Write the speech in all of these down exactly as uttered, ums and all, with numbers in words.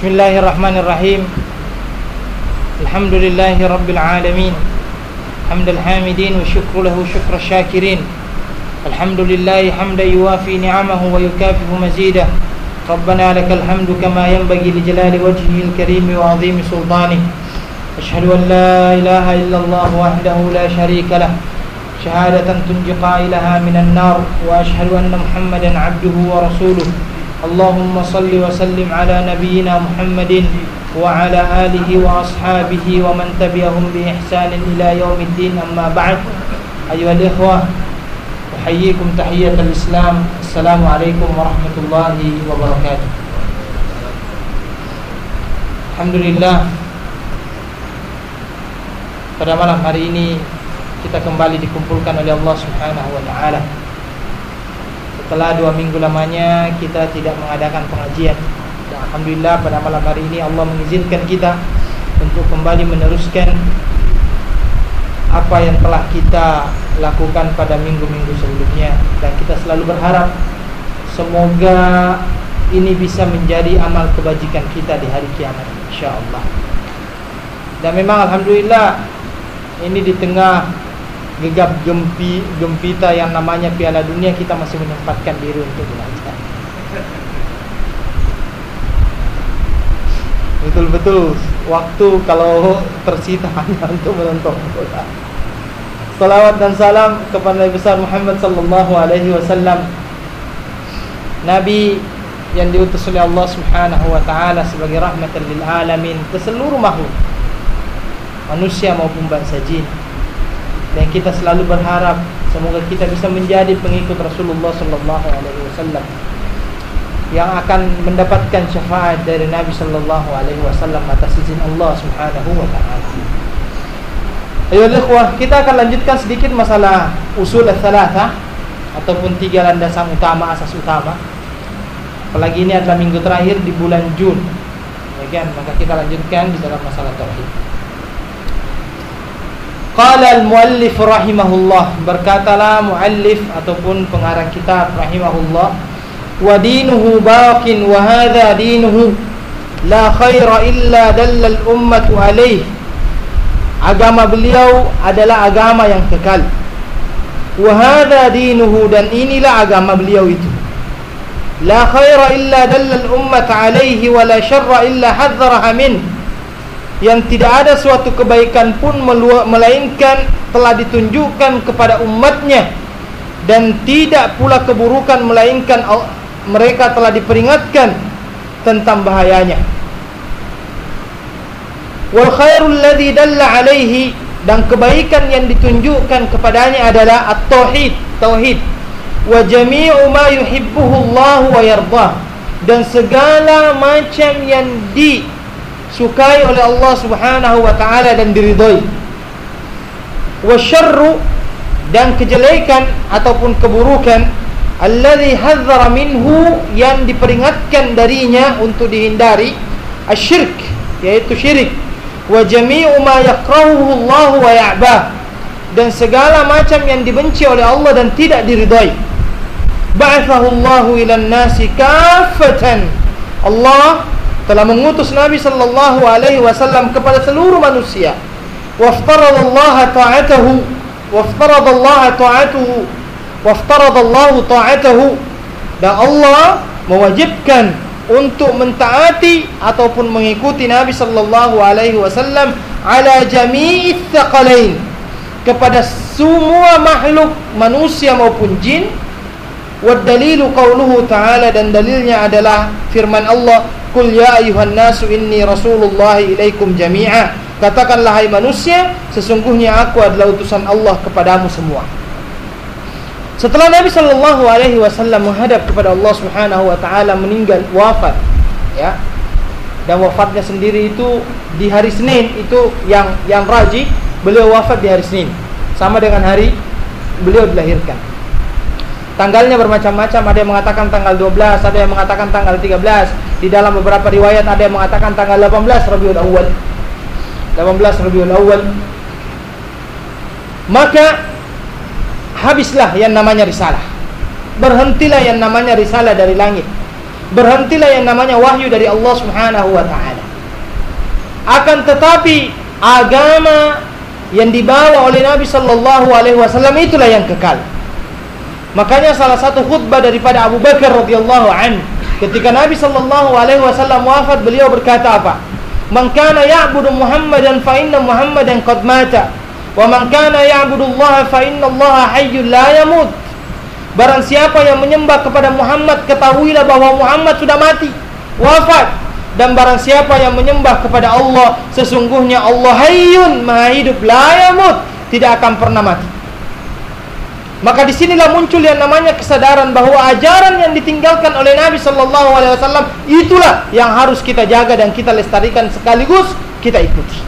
Bismillahirrahmanirrahim. Alhamdulillahi rabbil alamin. Hamdal hamidin wa syukru lahu syukra syakirin. Alhamdulillahi hamdan yuwafi ni'amahu wa yukafi'u mazidah. Rabbana lakal hamdu kama yanbaghi li jalali wajhihil karim wa 'azimi sultanih. Asyhadu an la ilaha illallah wahdahu la syarika lah. Syahadatan tunji qailaha minan nar wa asyhadu anna Muhammadan 'abduhu wa rasuluh. Allahumma salli wa sallim ala nabiyyina Muhammadin wa ala alihi wa ashabihi wa man tabi'ahum bi ihsanin ila yaumiddin, amma ba'd. Ayyuhal ikhwah, uhayyikum tahiyatal Islam. Assalamualaikum warahmatullahi wabarakatuh. Alhamdulillah, pada malam hari ini kita kembali dikumpulkan oleh Allah Subhanahu wa taala. Setelah dua minggu lamanya kita tidak mengadakan pengajian, dan alhamdulillah pada malam hari ini Allah mengizinkan kita untuk kembali meneruskan apa yang telah kita lakukan pada minggu-minggu sebelumnya. Dan kita selalu berharap semoga ini bisa menjadi amal kebajikan kita di hari kiamat, insyaallah. Dan memang alhamdulillah, ini di tengah gegap gempi, gempita yang namanya Piala Dunia, kita masih menyempatkan diri untuk belajar. Betul-betul waktu kalau tersita hanya untuk menonton bola. Salawat dan salam kepada Nabi besar Muhammad sallallahu alaihi wasallam, Nabi yang diutus oleh Allah Subhanahu wa taala sebagai rahmatan lil alamin ke seluruh makhluk, manusia maupun bangsa jin. Dan kita selalu berharap semoga kita bisa menjadi pengikut Rasulullah sallallahu alaihi wasallam yang akan mendapatkan syafaat dari Nabi sallallahu alaihi wasallam atas izin Allah Subhanahu wa taala. Ayo ikhwah, kita akan lanjutkan sedikit masalah usul ats-tsalatsah ataupun tiga landasan utama, asas utama. Apalagi ini adalah minggu terakhir di bulan Jun, ya kan? Maka kita lanjutkan di dalam masalah tauhid. Qala al-muallif rahimahullah, berkatalah muallif ataupun pengarang kitab rahimahullah, wa dinuhu baqin wa hadha dinuhu la khaira illa dalla al-ummatu alaih. Agama beliau adalah agama yang kekal. Wa hadha dinuhu, dan inilah agama beliau itu. La khaira illa dalla al-ummatu alaihi wa la syarra illa hadzaraha min. Yang tidak ada suatu kebaikan pun melainkan telah ditunjukkan kepada umatnya, dan tidak pula keburukan melainkan mereka telah diperingatkan tentang bahayanya. Wal khairul ladzi dalla alaihi, dan kebaikan yang ditunjukkan kepadanya adalah at-tauhid, tauhid. Wa jami'u ma yuhibbuhu Allah wa yardah, dan segala macam yang di sukai oleh Allah Subhanahu wa taala dan diridhai. Wasyarru, dan kejelekan ataupun keburukan, alladzi hadzara minhu, yang diperingatkan darinya untuk dihindari, asyirk, yaitu syirik. Wa jami'u ma yakrahuhu Allah wa ya'bah, dan segala macam yang dibenci oleh Allah dan tidak diridhai. Ba'athahu Allahu ilan nasi kaffatan, Allah telah mengutus Nabi sallallahu alaihi wasallam kepada seluruh manusia. Waftaradallaha ta'atahu, waftaradallaha ta'atuhu, waftaradallahu ta'atahu, dan Allah mewajibkan untuk mentaati ataupun mengikuti Nabi sallallahu alaihi wasallam ala jami'its tsaqalain, kepada semua makhluk manusia maupun jin. Wad dalilu qauluhu ta'ala, dan dalilnya adalah firman Allah, Qul ya ayuhan nasu inni rasulullah ilaikum jami'a, katakanlah hai manusia, sesungguhnya aku adalah utusan Allah kepadamu semua. Setelah Nabi sallallahu alaihi wasallam menghadap kepada Allah Subhanahu wa taala, meninggal, wafat, ya. Dan wafatnya sendiri itu di hari Senin, itu yang yang rajih, beliau wafat di hari Senin, sama dengan hari beliau dilahirkan. Tanggalnya bermacam-macam, ada yang mengatakan tanggal dua belas, ada yang mengatakan tanggal tiga belas. Di dalam beberapa riwayat ada yang mengatakan tanggal delapan belas Rabiul Awal. delapan belas Rabiul Awal. Maka habislah yang namanya risalah. Berhentilah yang namanya risalah dari langit. berhentilah yang namanya wahyu dari Allah Subhanahu wa taala. Akan tetapi agama yang dibawa oleh Nabi sallallahu alaihi wasallam itulah yang kekal. Makanya salah satu khutbah daripada Abu Bakar radhiyallahu anhu, ketika Nabi sallallahu alaihi wasallam wafat, beliau berkata apa? Man kana ya'budu Muhammadan fa inna Muhammadan qad mata, wa man kana ya'budu Allah fa inna Allah hayyun la yamut. Barang siapa yang menyembah kepada Muhammad, ketahuilah bahwa Muhammad sudah mati, wafat. Dan barang siapa yang menyembah kepada Allah, sesungguhnya Allah hayyun, maha hidup, la yamut, tidak akan pernah mati. Maka disinilah muncul yang namanya kesadaran bahwa ajaran yang ditinggalkan oleh Nabi sallallahu alaihi wasallam itulah yang harus kita jaga dan kita lestarikan sekaligus kita ikuti.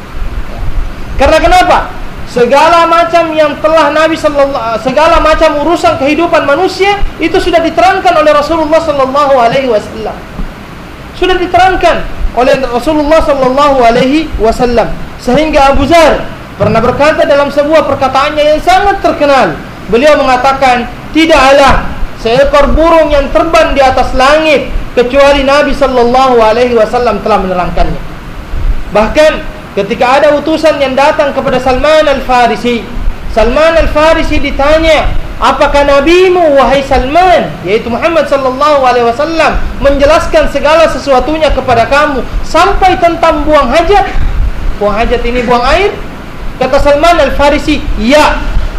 Karena kenapa? Segala macam yang telah Nabi sallallahu segala macam urusan kehidupan manusia itu sudah diterangkan oleh Rasulullah sallallahu alaihi wasallam. Sudah diterangkan oleh Rasulullah sallallahu alaihi wasallam, sehingga Abu Dzar pernah berkata dalam sebuah perkataannya yang sangat terkenal. Beliau mengatakan, tidaklah seekor burung yang terbang di atas langit kecuali Nabi sallallahu alaihi wasallam telah menerangkannya. Bahkan ketika ada utusan yang datang kepada Salman Al-Farisi, Salman Al-Farisi ditanya, apakah nabimu wahai Salman, yaitu Muhammad sallallahu alaihi wasallam, menjelaskan segala sesuatunya kepada kamu sampai tentang buang hajat? Buang hajat ini buang air? Kata Salman Al-Farisi, ya,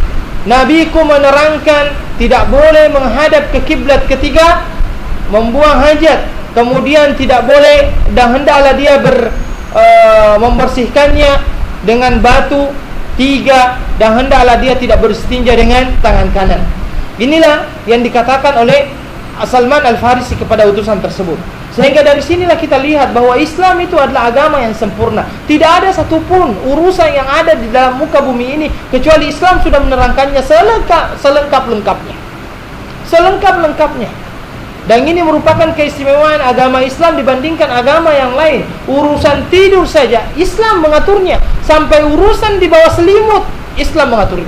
nabiku menerangkan tidak boleh menghadap ke kiblat ketika membuang hajat, kemudian tidak boleh dan hendaklah dia ber Uh, membersihkannya dengan batu tiga, dan hendaklah dia tidak beristinja dengan tangan kanan. Inilah yang dikatakan oleh Salman Al-Farisi kepada utusan tersebut. Sehingga dari sinilah kita lihat bahwa Islam itu adalah agama yang sempurna. Tidak ada satupun urusan yang ada di dalam muka bumi ini kecuali Islam sudah menerangkannya selengkap selengkap-lengkapnya. Selengkap-lengkapnya. Dan ini merupakan keistimewaan agama Islam dibandingkan agama yang lain. Urusan tidur saja Islam mengaturnya, sampai urusan di bawah selimut Islam mengaturnya.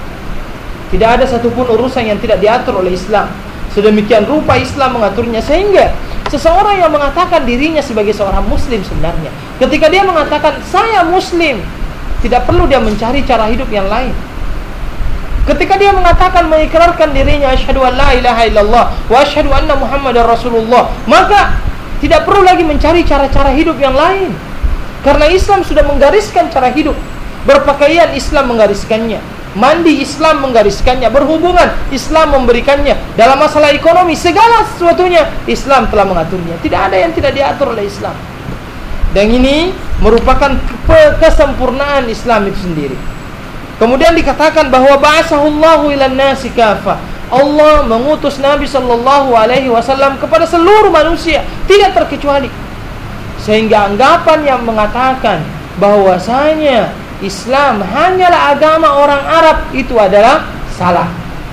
Tidak ada satupun urusan yang tidak diatur oleh Islam. Sedemikian rupa Islam mengaturnya, sehingga seseorang yang mengatakan dirinya sebagai seorang muslim, sebenarnya ketika dia mengatakan saya muslim, tidak perlu dia mencari cara hidup yang lain. Ketika dia mengatakan, mengikrarkan dirinya asyhadu an la ilaha illallah wa asyhadu anna Muhammadar Rasulullah, maka tidak perlu lagi mencari cara-cara hidup yang lain. Karena Islam sudah menggariskan cara hidup. Berpakaian Islam menggariskannya, mandi Islam menggariskannya, berhubungan Islam memberikannya, dalam masalah ekonomi segala sesuatunya Islam telah mengaturnya. Tidak ada yang tidak diatur oleh Islam. Dan ini merupakan kesempurnaan Islam itu sendiri. Kemudian dikatakan bahwa ba'asahullahu ilan nasi kafah. Allah mengutus Nabi sallallahu alaihi wasallam kepada seluruh manusia, tidak terkecuali. Sehingga anggapan yang mengatakan bahwasanya Islam hanyalah agama orang Arab itu adalah salah.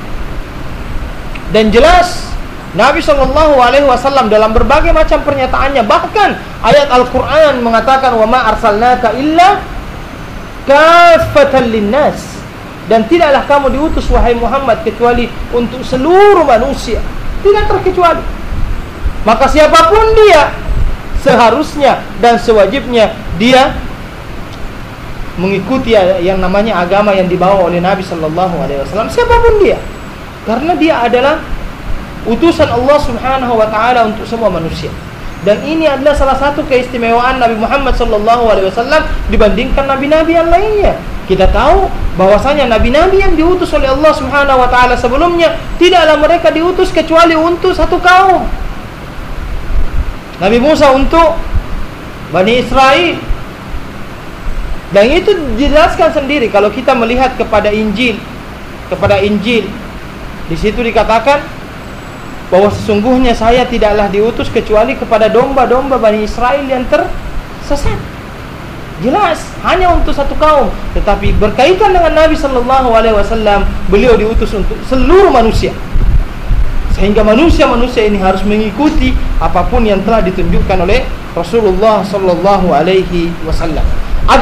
Dan jelas Nabi sallallahu alaihi wasallam dalam berbagai macam pernyataannya, bahkan ayat Al-Qur'an mengatakan wa ma arsalnaka illa kafatan linnas, dan tidaklah kamu diutus wahai Muhammad kecuali untuk seluruh manusia, tidak terkecuali. Maka siapapun dia, seharusnya dan sewajibnya dia mengikuti yang namanya agama yang dibawa oleh Nabi sallallahu alaihi wasallam, siapapun dia, karena dia adalah utusan Allah Subhanahu wa taala untuk semua manusia. Dan ini adalah salah satu keistimewaan Nabi Muhammad sallallahu alaihi wasallam dibandingkan nabi-nabi yang lainnya. Kita tahu bahwasanya nabi-nabi yang diutus oleh Allah Subhanahu wa taala sebelumnya, tidaklah mereka diutus kecuali untuk satu kaum. Nabi Musa untuk Bani Israel. Dan itu dijelaskan sendiri kalau kita melihat kepada Injil, kepada Injil. Di situ dikatakan bahwa sesungguhnya saya tidaklah diutus kecuali kepada domba-domba Bani Israel yang tersesat. Jelas hanya untuk satu kaum, tetapi berkaitan dengan Nabi sallallahu alaihi wasallam, beliau diutus untuk seluruh manusia. Sehingga manusia-manusia ini harus mengikuti apapun yang telah ditunjukkan oleh Rasulullah sallallahu alaihi wasallam.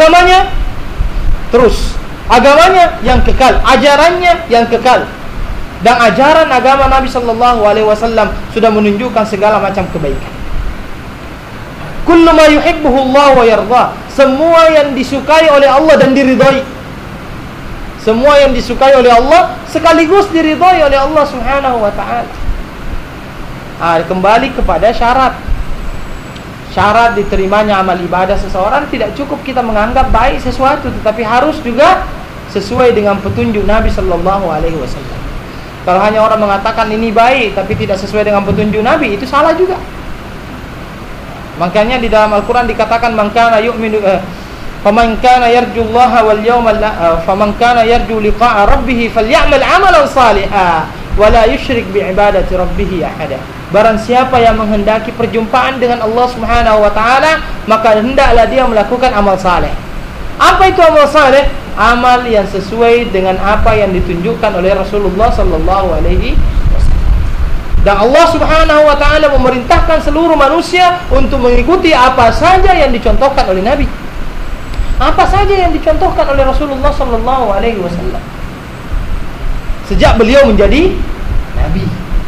Agamanya terus, agamanya yang kekal, ajarannya yang kekal. Dan ajaran agama Nabi sallallahu alaihi wasallam sudah menunjukkan segala macam kebaikan. Kullu ma yuhibbuhu Allah wa yarda. Semua yang disukai oleh Allah dan diridhai. Semua yang disukai oleh Allah sekaligus diridhai oleh Allah Subhanahu wa taala. Ah, kembali kepada syarat. Syarat diterimanya amal ibadah seseorang tidak cukup kita menganggap baik sesuatu, tetapi harus juga sesuai dengan petunjuk Nabi sallallahu alaihi wasallam. Kalau hanya orang mengatakan ini baik tapi tidak sesuai dengan petunjuk Nabi, itu salah juga. Makanya di dalam Al-Qur'an dikatakan man kana yu'minu eh, faman kana yarjullaha wal yawmal eh, faman kana yarju liqa'a rabbih falyamal 'amalan shalihan wa la yusyrik bi ibadati rabbih ahada. Barang siapa yang menghendaki perjumpaan dengan Allah Subhanahu wa taala, maka hendaklah dia melakukan amal saleh. Apa itu amal saleh? Amal yang sesuai dengan apa yang ditunjukkan oleh Rasulullah sallallahu alaihi wasallam. Dan Allah Subhanahu wa taala memerintahkan seluruh manusia untuk mengikuti apa saja yang dicontohkan oleh Nabi. Apa saja yang dicontohkan oleh Rasulullah sallallahu alaihi wasallam sejak beliau menjadi nabi.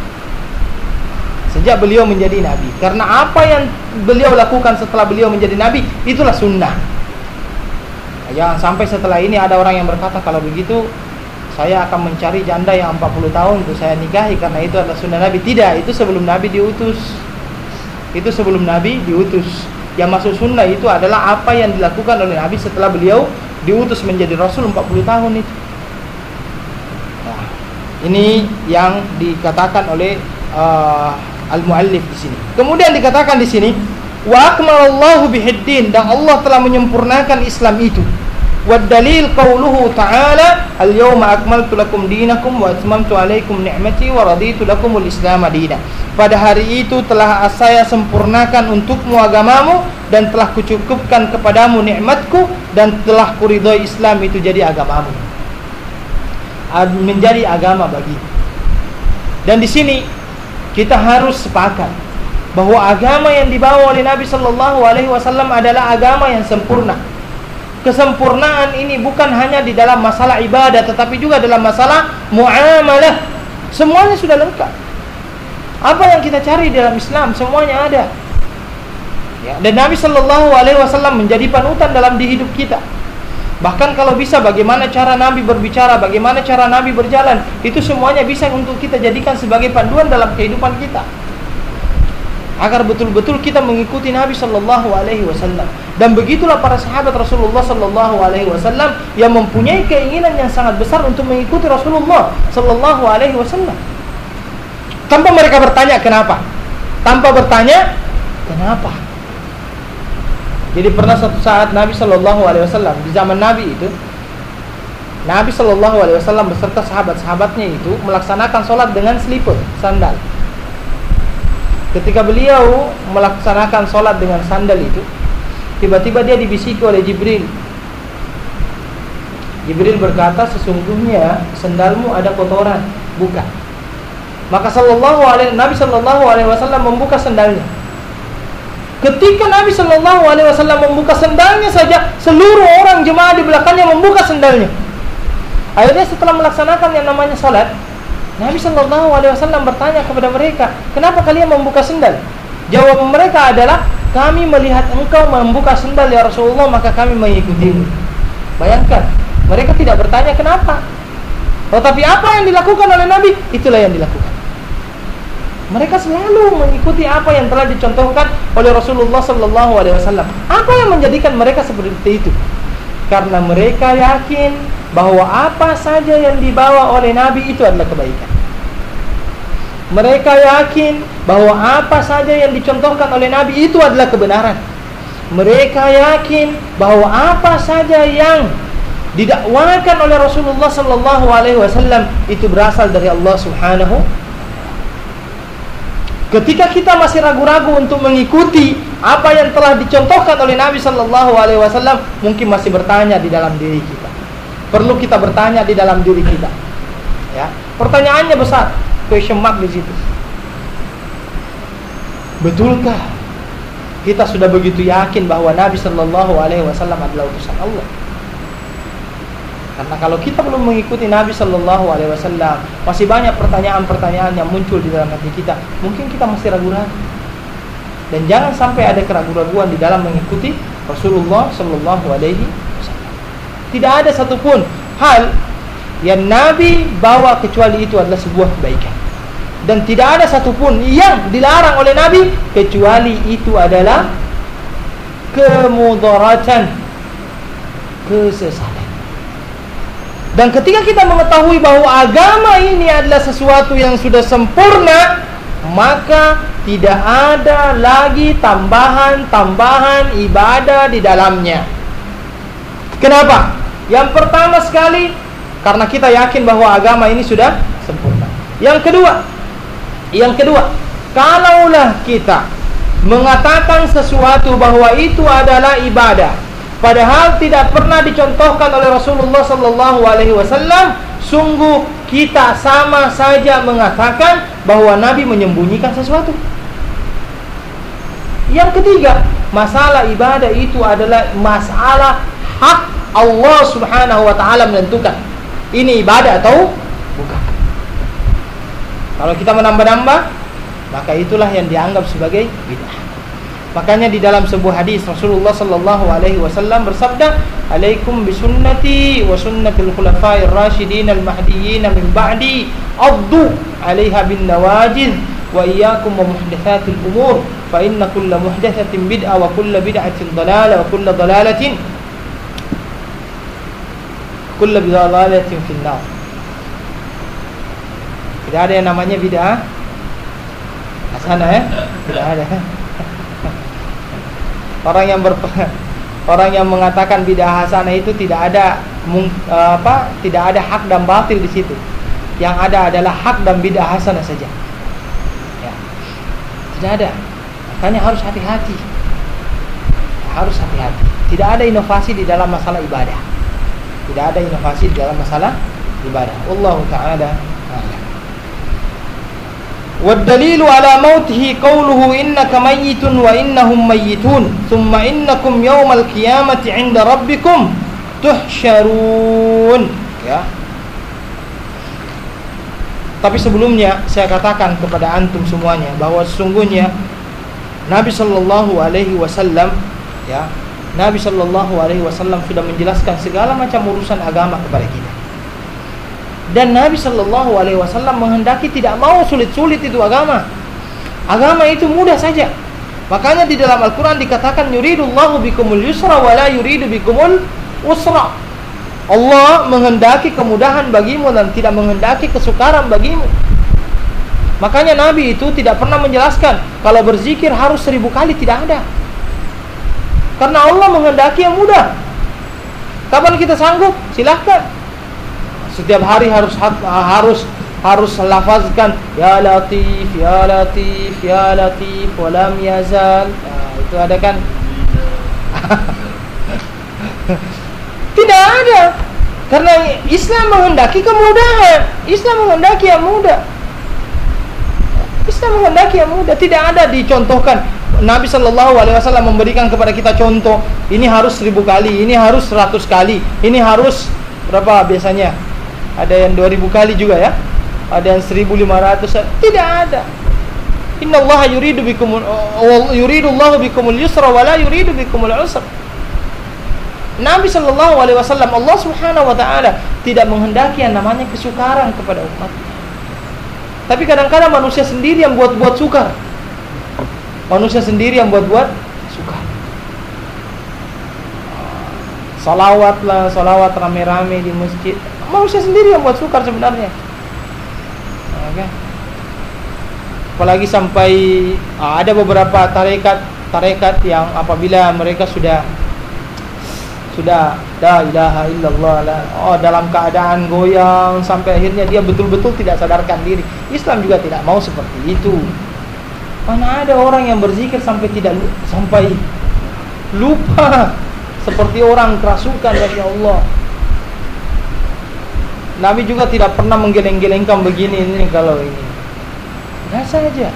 Sejak beliau menjadi nabi. Karena apa yang beliau lakukan setelah beliau menjadi nabi, itulah sunnah. Jangan sampai setelah ini ada orang yang berkata, kalau begitu saya akan mencari janda yang empat puluh tahun untuk saya nikahi karena itu adalah sunnah Nabi. Tidak, itu sebelum Nabi diutus. Itu sebelum Nabi diutus. Yang masuk sunnah itu adalah apa yang dilakukan oleh Nabi setelah beliau diutus menjadi Rasul empat puluh tahun itu. Nah, ini yang dikatakan oleh uh, al-muallif di sini. Kemudian dikatakan di sini, wa akmalallahu bihiddin, dan Allah telah menyempurnakan Islam itu. Wa dalil qauluhu ta'ala, al-yawma akmaltu lakum dinakum wa atmamtu alaikum ni'mati wa raditu lakumul islam dinan. Pada hari itu telah saya sempurnakan untukmu agamamu dan telah kucukupkan kepadamu nikmatku dan telah kuridhai Islam itu jadi agamamu, menjadi agama bagi. Dan di sini kita harus sepakat bahwa agama yang dibawa oleh Nabi sallallahu alaihi wasallam adalah agama yang sempurna. Kesempurnaan ini bukan hanya di dalam masalah ibadah, tetapi juga dalam masalah muamalah. Semuanya sudah lengkap. Apa yang kita cari dalam Islam semuanya ada. Ya, dan Nabi sallallahu alaihi wasallam menjadi panutan dalam di hidup kita. Bahkan kalau bisa bagaimana cara Nabi berbicara, bagaimana cara Nabi berjalan, itu semuanya bisa untuk kita jadikan sebagai panduan dalam kehidupan kita. Agar betul-betul kita mengikuti Nabi sallallahu alaihi wasallam. Dan begitulah para sahabat Rasulullah sallallahu alaihi wasallam yang mempunyai keinginan yang sangat besar untuk mengikuti Rasulullah sallallahu alaihi wasallam. Tanpa mereka bertanya kenapa. Tanpa bertanya kenapa. Jadi pernah suatu saat Nabi sallallahu alaihi wasallam di zaman Nabi itu, Nabi sallallahu alaihi wasallam beserta sahabat-sahabatnya itu melaksanakan sholat dengan slipper, sandal. Ketika beliau melaksanakan sholat dengan sandal itu, tiba-tiba dia dibisiki oleh Jibril. Jibril berkata, sesungguhnya sandalmu ada kotoran, buka. Maka sallallahu alaihi Nabi sallallahu alaihi wasallam membuka sandalnya. Ketika Nabi sallallahu alaihi wasallam membuka sandalnya saja, seluruh orang jemaah di belakangnya membuka sandalnya. Akhirnya setelah melaksanakan yang namanya sholat, Nabi sallallahu alaihi wasallam bertanya kepada mereka, kenapa kalian membuka sandal? Jawaban mereka adalah, kami melihat engkau membuka sandal ya Rasulullah, maka kami mengikutimu. Bayangkan, mereka tidak bertanya kenapa. Tetapi apa yang dilakukan oleh Nabi, itulah yang dilakukan. Mereka selalu mengikuti apa yang telah dicontohkan oleh Rasulullah sallallahu alaihi wasallam. Apa yang menjadikan mereka seperti itu? Karena mereka yakin bahwa apa saja yang dibawa oleh Nabi itu adalah kebaikan. Mereka yakin bahwa apa saja yang dicontohkan oleh Nabi itu adalah kebenaran. Mereka yakin bahwa apa saja yang didakwakan oleh Rasulullah sallallahu alaihi wasallam itu berasal dari Allah Subhanahu. Ketika kita masih ragu-ragu untuk mengikuti apa yang telah dicontohkan oleh Nabi sallallahu alaihi wasallam, mungkin masih bertanya di dalam diri kita. Perlu kita bertanya di dalam diri kita. Ya, pertanyaannya besar, question mark di situ. Betulkah kita sudah begitu yakin bahwa Nabi sallallahu alaihi wasallam adalah utusan Allah? Karena kalau kita belum mengikuti Nabi Shallallahu Alaihi Wasallam, masih banyak pertanyaan-pertanyaan yang muncul di dalam hati kita. Mungkin kita masih ragu-ragu. Dan jangan sampai ada keraguan-raguan di dalam mengikuti Rasulullah Shallallahu Alaihi Wasallam. Tidak ada satupun hal yang Nabi bawa kecuali itu adalah sebuah kebaikan. Dan tidak ada satupun yang dilarang oleh Nabi kecuali itu adalah kemudaratan, kesesatan. Dan ketika kita mengetahui bahwa agama ini adalah sesuatu yang sudah sempurna, maka tidak ada lagi tambahan-tambahan ibadah di dalamnya. Kenapa? Yang pertama sekali, karena kita yakin bahwa agama ini sudah sempurna. Yang kedua, yang kedua, kalaulah kita mengatakan sesuatu bahwa itu adalah ibadah, padahal tidak pernah dicontohkan oleh Rasulullah Sallallahu Alaihi Wasallam, sungguh kita sama saja mengatakan bahwa Nabi menyembunyikan sesuatu. Yang ketiga, masalah ibadah itu adalah masalah hak Allah Subhanahu Wa Taala menentukan ini ibadah atau bukan. Kalau kita menambah-nambah, maka itulah yang dianggap sebagai bid'ah. Makanya di dalam sebuah hadis Rasulullah Sallallahu Alaihi Wasallam bersabda, "Alaikum bisunnati wa sunnatil khulafa'ir rasyidin al-mahdiyyin min ba'di, addu 'alaiha bin nawajiz wa iyyakum wa muhdatsatil umur, fa inna kulla muhdatsatin bid'ah wa kulla bid'atin dhalalah wa kulla dhalalatin kulla bid'alatin finnar." Tidak ada yang namanya bid'ah hasanah, ya? Tidak ada. Orang yang ber, orang yang mengatakan bid'ah hasanah itu tidak ada apa? Tidak ada hak dan batil di situ. Yang ada adalah hak dan bid'ah hasanah saja. Ya. Tidak ada. Makanya harus hati-hati. Harus hati-hati. Tidak ada inovasi di dalam masalah ibadah. Tidak ada inovasi di dalam masalah ibadah. Wallahu ta'ala a'lam. والدليل على موته قوله إنك ميت وإنهم ميتون ثم إنكم يوم القيامة عند ربكم تحشرون. Ya. Tapi sebelumnya saya katakan kepada antum semuanya bahwa sesungguhnya Nabi Shallallahu Alaihi Wasallam, ya, Nabi Shallallahu Alaihi Wasallam sudah menjelaskan segala macam urusan agama kepada kita. Dan Nabi Shallallahu Alaihi Wasallam menghendaki tidak mau sulit-sulit itu agama. Agama itu mudah saja. Makanya di dalam Al-Quran dikatakan yuridullahu bikumul yusra wa la yuridu bikumul usra. Allah menghendaki kemudahan bagimu dan tidak menghendaki kesukaran bagimu. Makanya Nabi itu tidak pernah menjelaskan kalau berzikir harus seribu kali, tidak ada. Karena Allah menghendaki yang mudah. Kapan kita sanggup? Silahkan. Setiap hari harus harus harus lafazkan ya latif ya latif ya latif walam yazal. Nah, itu ada kan? Tidak ada. Karena Islam menghendaki kemudahan. Islam menghendaki yang mudah. Islam menghendaki yang mudah. Tidak ada dicontohkan. Nabi Shallallahu Alaihi Wasallam memberikan kepada kita contoh. Ini harus seribu kali, ini harus seratus kali, ini harus berapa biasanya? Ada yang dua ribu kali juga, ya. Ada yang seribu lima ratus. Tidak ada. Innallaha yuridu bikumul yuridullahu bikumul yusra wa la yuridu bikumul usra. Nabi Shallallahu Alaihi Wasallam, Allah Subhanahu Wa Taala tidak menghendaki yang namanya kesukaran kepada umat. Tapi kadang-kadang manusia sendiri yang buat-buat sukar. Manusia sendiri yang buat-buat sukar. Salawat lah, salawat rame-rame di masjid. Manusia sendiri yang buat sukar sebenarnya. Oke. Apalagi sampai ah, ada beberapa tarekat tarekat yang apabila mereka sudah sudah la ilaha illallah la, oh, dalam keadaan goyang sampai akhirnya dia betul-betul tidak sadarkan diri. Islam juga tidak mau seperti itu. Mana ada orang yang berzikir sampai tidak sampai lupa seperti orang kerasukan, ya Allah. Nabi juga tidak pernah menggeleng-gelengkan begini ini kalau ini. Biasa aja.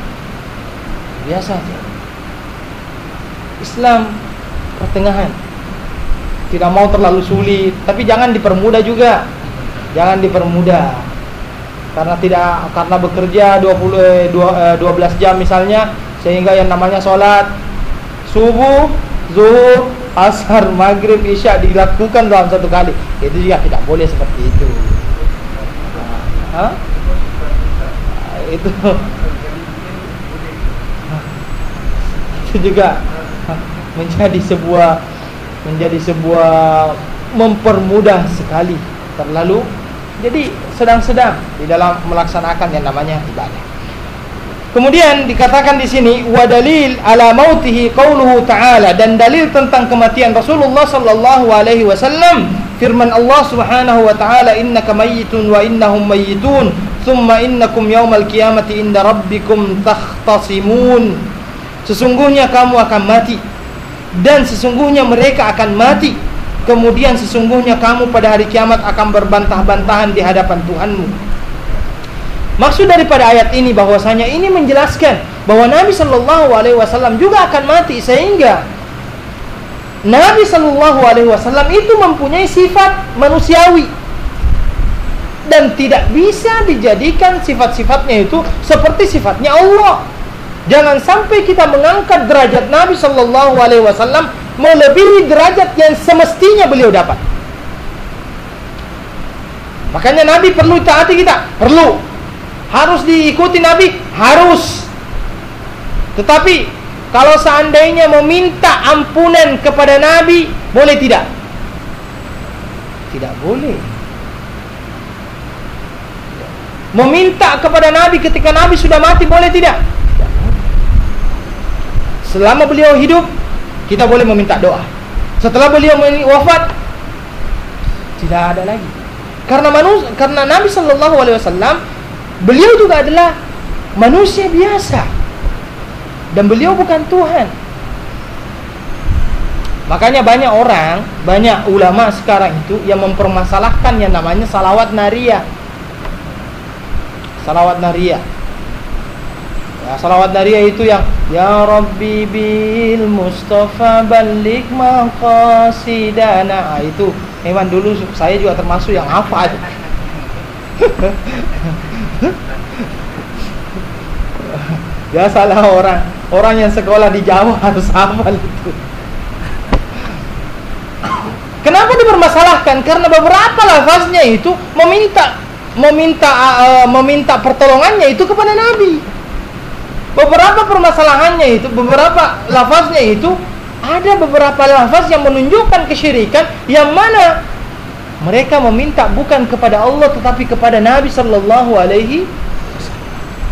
Biasa aja. Islam pertengahan. tidak mau terlalu sulit, tapi jangan dipermudah juga. Jangan dipermudah. Karena tidak karena bekerja dua puluh dua belas jam misalnya, sehingga yang namanya sholat subuh, zuhur, asar, maghrib, isya dilakukan dalam satu kali. Itu juga tidak boleh seperti itu. Hah? Itu itu juga menjadi sebuah menjadi sebuah mempermudah sekali, terlalu jadi sedang-sedang di dalam melaksanakan yang namanya ibadah. Kemudian dikatakan di sini wa dalil ala mautihi qauluhu ta'ala, dan dalil tentang kematian Rasulullah sallallahu alaihi wasallam firman Allah Subhanahu wa taala, innaka mayyitun wa innahum mayyitun thumma innakum yaumal qiyamati inda rabbikum takhtasimun. Sesungguhnya kamu akan mati dan sesungguhnya mereka akan mati, kemudian sesungguhnya kamu pada hari kiamat akan berbantah-bantahan di hadapan Tuhanmu. Maksud daripada ayat ini bahwasanya ini menjelaskan bahwa Nabi sallallahu alaihi wasallam juga akan mati, sehingga Nabi sallallahu alaihi wasallam itu mempunyai sifat manusiawi dan tidak bisa dijadikan sifat-sifatnya itu seperti sifatnya Allah. Jangan sampai kita mengangkat derajat Nabi sallallahu alaihi wasallam melebihi derajat yang semestinya beliau dapat. Makanya Nabi perlu taati kita, perlu. Harus diikuti Nabi, harus. Tetapi kalau seandainya meminta ampunan kepada Nabi, boleh tidak? Tidak boleh. Meminta kepada Nabi ketika Nabi sudah mati, boleh tidak? Selama beliau hidup, kita boleh meminta doa. Setelah beliau wafat, tidak ada lagi. Karena manusia, karena Nabi sallallahu alaihi wasallam, beliau juga adalah manusia biasa, dan beliau bukan Tuhan. Makanya banyak orang, banyak ulama sekarang itu yang mempermasalahkan yang namanya salawat nariyah. Salawat nariyah. Ya, salawat nariyah itu yang ya Rabbi bil Mustafa balik maqasidana. Nah, itu memang dulu saya juga termasuk yang hafal. Biasalah orang orang yang sekolah di Jawa harus hafal itu. Kenapa dipermasalahkan? Karena beberapa lafaznya itu meminta meminta uh, meminta pertolongannya itu kepada Nabi. Beberapa permasalahannya itu, beberapa lafaznya itu, ada beberapa lafaz yang menunjukkan kesyirikan, yang mana mereka meminta bukan kepada Allah tetapi kepada Nabi sallallahu alaihi wasallam.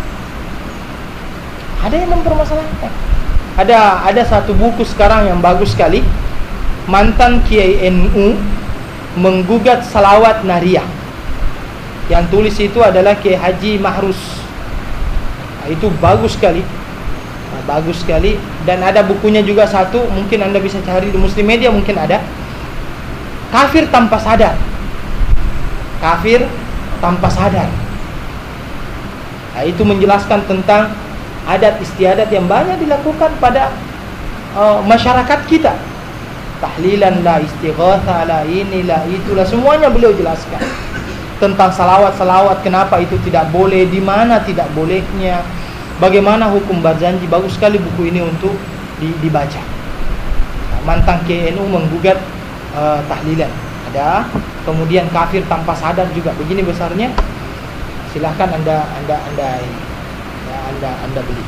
Ada yang mempermasalahkan. Ada ada satu buku sekarang yang bagus sekali, mantan Kiai N U menggugat salawat nariyah. Yang tulis itu adalah Kiai Haji Mahrus. Nah, itu bagus sekali. Nah, bagus sekali, dan ada bukunya juga satu, mungkin Anda bisa cari di Muslim Media, mungkin ada. Kafir tanpa sadar. Kafir tanpa sadar. Nah, itu menjelaskan tentang adat istiadat yang banyak dilakukan pada uh, masyarakat kita. Tahlilan lah, istighatsah lah, inilah, itulah, semuanya beliau jelaskan. Tentang salawat-salawat, kenapa itu tidak boleh, di mana tidak bolehnya, bagaimana hukum berjanji. Bagus sekali buku ini untuk dibaca. Nah, mantan K N U menggugat uh, tahlilan. Ada, kemudian kafir tanpa sadar juga begini besarnya. Silahkan anda anda anda ya, anda anda beli.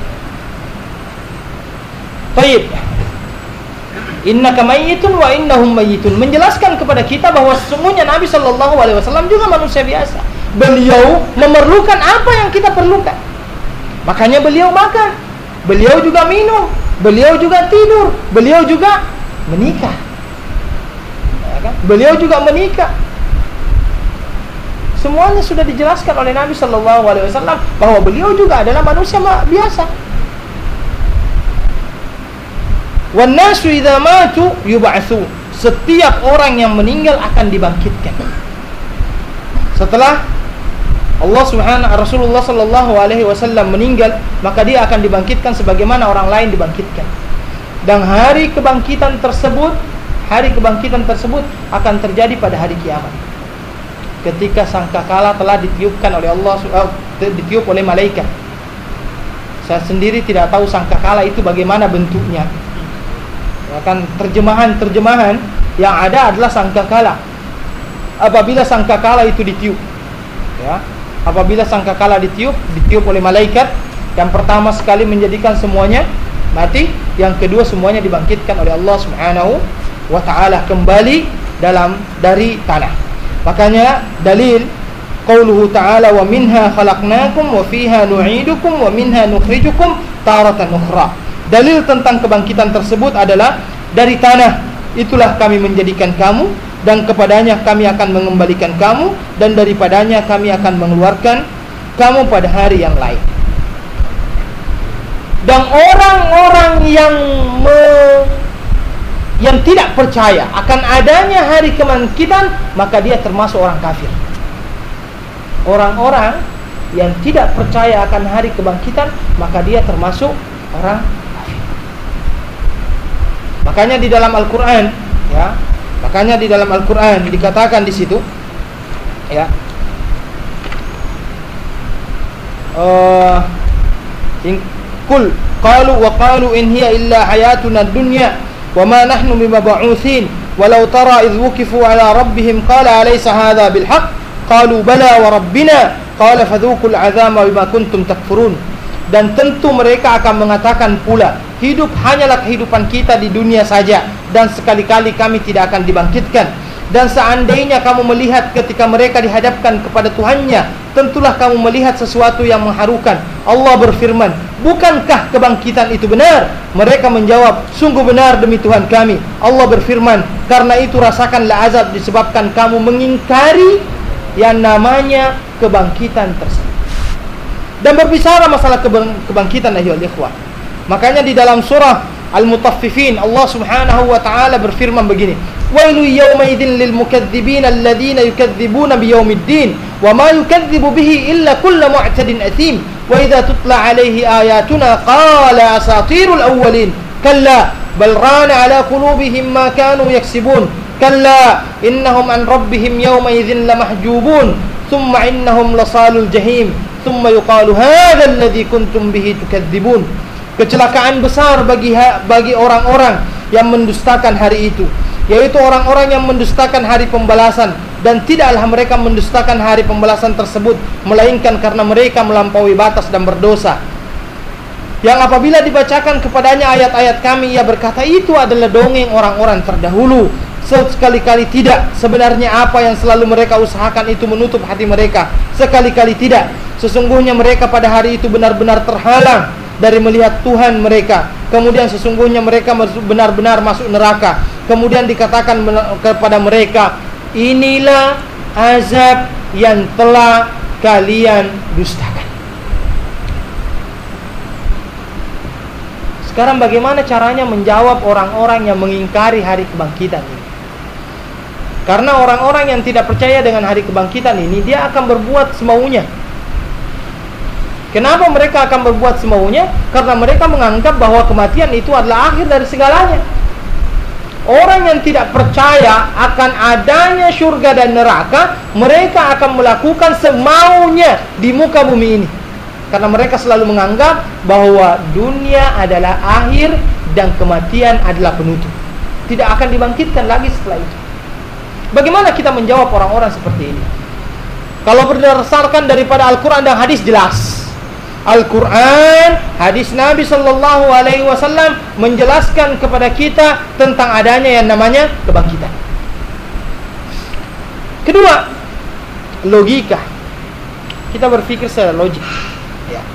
Baik. Innaka mayyitun wa innahum mayyitun, menjelaskan kepada kita bahwa sesungguhnya Nabi sallallahu alaihi wasallam juga manusia biasa. Beliau memerlukan apa yang kita perlukan. Makanya beliau makan, beliau juga minum, beliau juga tidur, beliau juga menikah. Ya kan? Beliau juga menikah. Semuanya sudah dijelaskan oleh Nabi sallallahu alaihi wasallam bahwa beliau juga adalah manusia biasa. Wan nasu idza matu yub'atsu. Setiap orang yang meninggal akan dibangkitkan. Setelah Allah Subhanahu Rasulullah sallallahu alaihi wasallam meninggal, maka dia akan dibangkitkan sebagaimana orang lain dibangkitkan. Dan hari kebangkitan tersebut hari kebangkitan tersebut akan terjadi pada hari kiamat, ketika sangkakala telah ditiupkan oleh Allah, uh, ditiup oleh malaikat. Saya sendiri tidak tahu sangkakala itu bagaimana bentuknya. Ya kan, terjemahan-terjemahan yang ada adalah sangkakala. Apabila sangkakala itu ditiup, ya, apabila sangkakala ditiup, ditiup oleh malaikat, yang pertama sekali menjadikan semuanya mati, yang kedua semuanya dibangkitkan oleh Allah Subhanahu wa taala kembali dalam dari tanah. Makanya dalil qauluhu ta'ala wa minha khalaqnakum wa fiha nu'idukum wa minha nukhrijukum taratan ukhra. Dalil tentang kebangkitan tersebut adalah dari tanah itulah kami menjadikan kamu, dan kepadanya kami akan mengembalikan kamu, dan daripadanya kami akan mengeluarkan kamu pada hari yang lain. Dan orang-orang yang me, yang tidak percaya akan adanya hari kebangkitan, maka dia termasuk orang kafir. Orang-orang yang tidak percaya akan hari kebangkitan, maka dia termasuk orang kafir. Makanya di dalam Al-Qur'an, ya, makanya di dalam Al-Qur'an dikatakan di situ, ya, uh, in kul qalu wa qalu in hiya illa hayatuna dunya wa ma nahnu bimab'utsin walau tara idh wuqifu ala rabbihim qala alaysa hadha bil haqq qalu bala wa rabbina qala fadhuqul 'adzaba bima kuntum takfurun. Dan tentu mereka akan mengatakan pula, hidup hanyalah kehidupan kita di dunia saja, dan sekali-kali kami tidak akan dibangkitkan. Dan seandainya kamu melihat ketika mereka dihadapkan kepada Tuhannya, tentulah kamu melihat sesuatu yang mengharukan. Allah berfirman, bukankah kebangkitan itu benar? Mereka menjawab, sungguh benar demi Tuhan kami. Allah berfirman, karena itu rasakanlah azab disebabkan kamu mengingkari yang namanya kebangkitan tersebut. Dan berbicara masalah kebangkitan ayyuhal ikhwah, makanya di dalam surah Al-Mutaffifin Allah Subhanahu wa taala berfirman begini, wailu yawma idzin lil mukadzibin alladziina yukadzibuna biyaumiddin wa ma yukadzibu bihi illa kullu mu'tadin athim wa idza tutla alaihi ayatuna qala asatirul awwalin kalla bal rana ala qulubihim ma kanu yaksibun kalla innahum an rabbihim yawma idzin lamahjubun thumma innahum lasalul jahim thumma yuqalu hadzal ladzi kuntum bihi tukadzibun. Kecelakaan besar bagi bagi orang-orang yang mendustakan hari itu, yaitu orang-orang yang mendustakan hari pembalasan, dan tidaklah mereka mendustakan hari pembalasan tersebut melainkan karena mereka melampaui batas dan berdosa. Yang apabila dibacakan kepadanya ayat-ayat kami, ia berkata itu adalah dongeng orang-orang terdahulu. Sekali-kali tidak. Sebenarnya apa yang selalu mereka usahakan itu menutup hati mereka. Sekali-kali tidak. Sesungguhnya mereka pada hari itu benar-benar terhalang dari melihat Tuhan mereka. Kemudian sesungguhnya mereka benar-benar masuk neraka. Kemudian dikatakan kepada mereka, inilah azab yang telah kalian dustakan. Sekarang bagaimana caranya menjawab orang-orang yang mengingkari hari kebangkitan ini? Karena orang-orang yang tidak percaya dengan hari kebangkitan ini, dia akan berbuat semaunya. Kenapa mereka akan berbuat semaunya? Karena mereka menganggap bahwa kematian itu adalah akhir dari segalanya. Orang yang tidak percaya akan adanya surga dan neraka, mereka akan melakukan semaunya di muka bumi ini. Karena mereka selalu menganggap bahwa dunia adalah akhir dan kematian adalah penutup. Tidak akan dibangkitkan lagi setelah itu. Bagaimana kita menjawab orang-orang seperti ini? Kalau berdasarkan daripada Al-Quran dan hadis, jelas. Al-Quran, hadis Nabi Sallallahu Alaihi Wasallam menjelaskan kepada kita tentang adanya yang namanya kebangkitan. Kedua, logika. Kita berpikir secara logik, ya,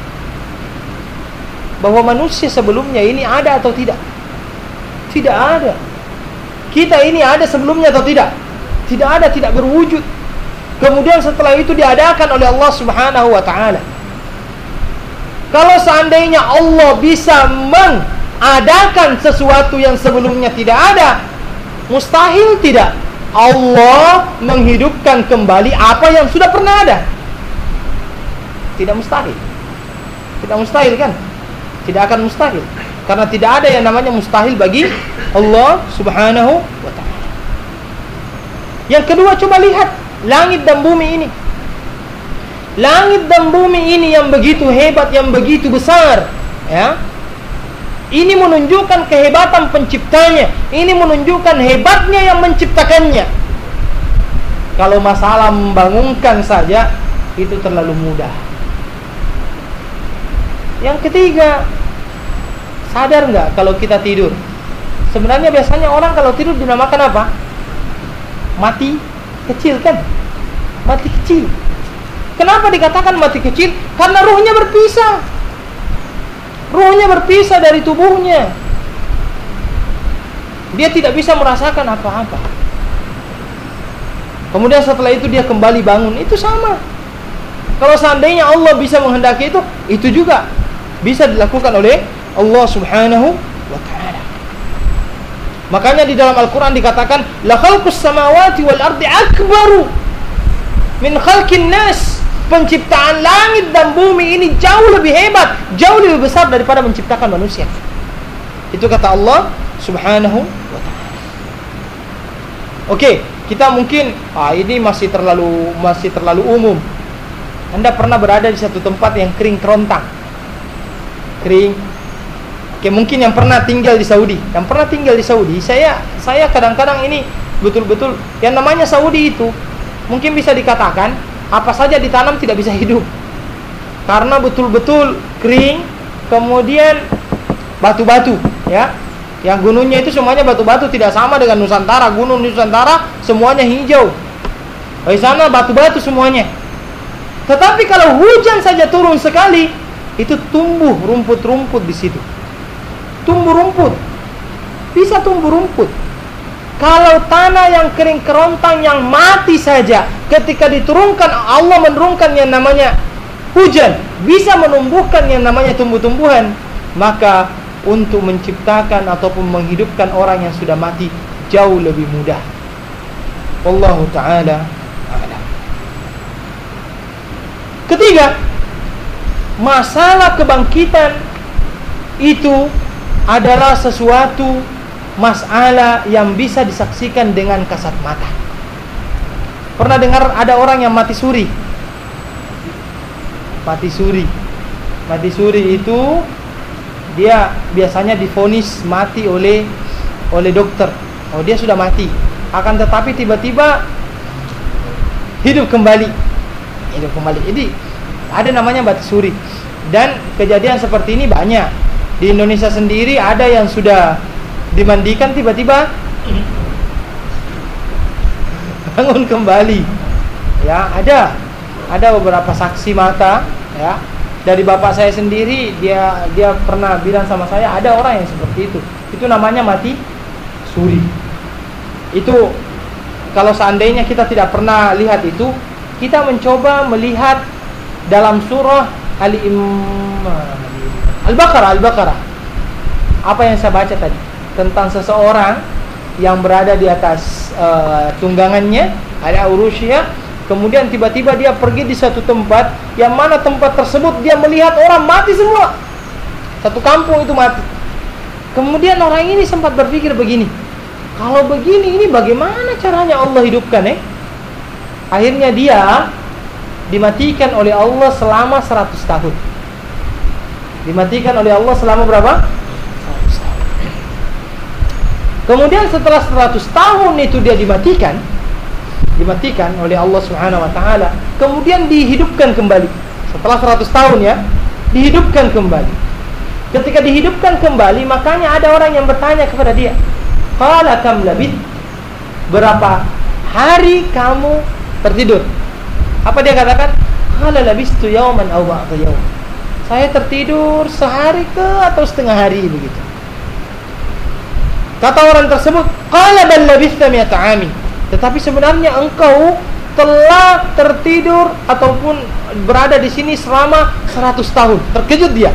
bahwa manusia sebelumnya ini ada atau tidak? Tidak ada. Kita ini ada sebelumnya atau tidak? Tidak ada, tidak berwujud. Kemudian setelah itu diadakan oleh Allah Subhanahu wa taala. Kalau seandainya Allah bisa mengadakan sesuatu yang sebelumnya tidak ada, mustahil tidak Allah menghidupkan kembali apa yang sudah pernah ada? Tidak mustahil. Tidak mustahil kan? Tidak akan mustahil. Karena tidak ada yang namanya mustahil bagi Allah Subhanahu wa ta'ala. Yang kedua, coba lihat langit dan bumi ini. Langit dan bumi ini yang begitu hebat, yang begitu besar, ya. Ini menunjukkan kehebatan penciptanya. Ini menunjukkan hebatnya yang menciptakannya. Kalau masalah membangunkan saja, itu terlalu mudah. Yang ketiga, sadar nggak kalau kita tidur? Sebenarnya biasanya orang kalau tidur dinamakan apa? Mati kecil kan? Mati kecil. Kenapa dikatakan mati kecil? Karena ruhnya berpisah. Ruhnya berpisah dari tubuhnya. Dia tidak bisa merasakan apa-apa. Kemudian setelah itu dia kembali bangun. Itu sama. Kalau seandainya Allah bisa menghendaki itu, itu juga bisa dilakukan oleh Allah Subhanahu wa ta'ala. Makanya di dalam Al-Quran dikatakan, la khalqus samawati wal ardi akbaru min khalqin nas. Penciptaan langit dan bumi ini jauh lebih hebat, jauh lebih besar daripada menciptakan manusia. Itu kata Allah Subhanahu wa ta'ala. Oke, kita mungkin ah ini masih terlalu masih terlalu umum. Anda pernah berada di satu tempat yang kering kerontang. Kering. Oke, mungkin yang pernah tinggal di Saudi, yang pernah tinggal di Saudi, saya saya kadang-kadang ini betul-betul yang namanya Saudi itu mungkin bisa dikatakan apa saja ditanam tidak bisa hidup. Karena betul-betul kering, kemudian batu-batu, ya. Yang gunungnya itu semuanya batu-batu, tidak sama dengan Nusantara. Gunung Nusantara semuanya hijau. Di sana batu-batu semuanya. Tetapi kalau hujan saja turun sekali, itu tumbuh rumput-rumput di situ. Tumbuh rumput. Bisa tumbuh rumput. Kalau tanah yang kering kerontang yang mati saja, ketika diturunkan Allah menurunkan yang namanya hujan, bisa menumbuhkan yang namanya tumbuh-tumbuhan, maka untuk menciptakan ataupun menghidupkan orang yang sudah mati jauh lebih mudah. Wallahu ta'ala a'lam. Ketiga, masalah kebangkitan itu adalah sesuatu masalah yang bisa disaksikan dengan kasat mata. Pernah dengar ada orang yang mati suri? Mati suri. Mati suri itu dia biasanya divonis mati oleh oleh dokter. Oh, dia sudah mati. Akan tetapi tiba-tiba hidup kembali. Hidup kembali. Jadi ada namanya mati suri. Dan kejadian seperti ini banyak. Di Indonesia sendiri ada yang sudah dimandikan tiba-tiba bangun kembali. Ya, ada. Ada beberapa saksi mata, ya. Dari bapak saya sendiri, dia dia pernah bilang sama saya, ada orang yang seperti itu. Itu namanya mati suri. Itu kalau seandainya kita tidak pernah lihat itu, kita mencoba melihat dalam surah Al-Baqarah, Al-Baqarah. Apa yang saya baca tadi? Tentang seseorang yang berada di atas uh, tunggangannya, ada urusnya, kemudian tiba-tiba dia pergi di satu tempat, yang mana tempat tersebut dia melihat orang mati semua, satu kampung itu mati. Kemudian orang ini sempat berpikir begini, kalau begini ini bagaimana caranya Allah hidupkan, eh? Akhirnya dia dimatikan oleh Allah selama seratus tahun. Dimatikan oleh Allah selama berapa? Kemudian setelah seratus tahun itu dia dimatikan, dimatikan oleh Allah Subhanahu wa taala, kemudian dihidupkan kembali. Setelah seratus tahun ya, dihidupkan kembali. Ketika dihidupkan kembali, makanya ada orang yang bertanya kepada dia, "Qala kam labith?" Berapa hari kamu tertidur? Apa dia katakan? "Qala labistu yawman aw ba'da yawm." Saya tertidur sehari ke atau setengah hari begitu. Kata orang tersebut, qala bal labithta mi'ata 'amin. Tetapi sebenarnya engkau telah tertidur ataupun berada di sini selama seratus tahun. Terkejut dia.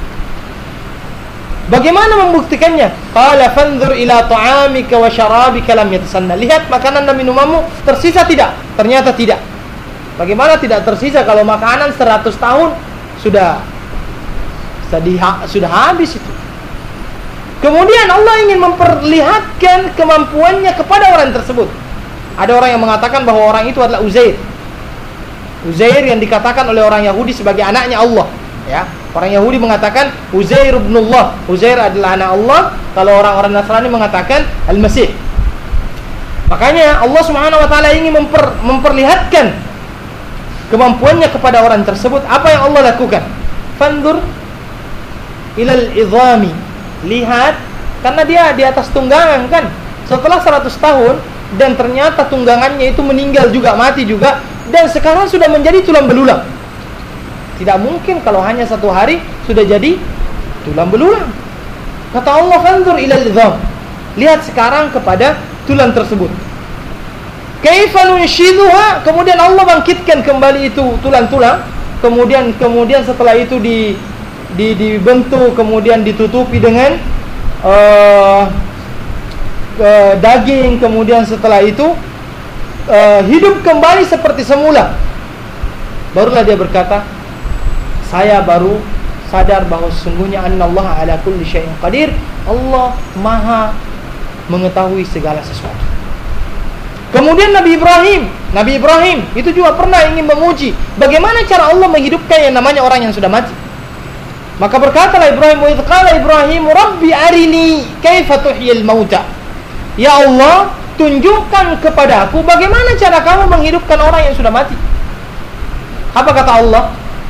Bagaimana membuktikannya? Qala fanzur ila ta'amika wa syarabika lam yatasanna. Lihat makanan dan minumanmu tersisa tidak? Ternyata tidak. Bagaimana tidak tersisa kalau makanan seratus tahun sudah sudah, sudah habis itu. Kemudian Allah ingin memperlihatkan kemampuannya kepada orang tersebut. Ada orang yang mengatakan bahwa orang itu adalah Uzair. Uzair yang dikatakan oleh orang Yahudi sebagai anaknya Allah, ya. Orang Yahudi mengatakan Uzair ibnullah. Uzair adalah anak Allah. Kalau orang-orang Nasrani mengatakan Al-Masih. Makanya Allah Subhanahu wa taala ingin memper, memperlihatkan kemampuannya kepada orang tersebut. Apa yang Allah lakukan? Fandur ilal idhami. Lihat, karena dia di atas tunggangan kan. Setelah seratus tahun dan ternyata tunggangannya itu meninggal juga, mati juga, dan sekarang sudah menjadi tulang belulang. Tidak mungkin kalau hanya satu hari sudah jadi tulang belulang. Kata Allah, fandur ilal idham. Lihat sekarang kepada tulang tersebut. Kaifa nunshiduha, kemudian Allah bangkitkan kembali itu tulang-tulang. Kemudian kemudian setelah itu di Di, dibentuk, kemudian ditutupi dengan uh, uh, daging, kemudian setelah itu uh, hidup kembali seperti semula. Barulah dia berkata, saya baru sadar bahwa sesungguhnya annallaha ala kulli syai'in qadir. Allah maha mengetahui segala sesuatu. Kemudian Nabi Ibrahim Nabi Ibrahim itu juga pernah ingin menguji bagaimana cara Allah menghidupkan yang namanya orang yang sudah mati. Maka berkatalah Ibrahim, wa idh qala Ibrahim rabbi arini kaifa tuhyil mauta. Ya Allah, tunjukkan kepada aku bagaimana cara kamu menghidupkan orang yang sudah mati. Apa kata Allah?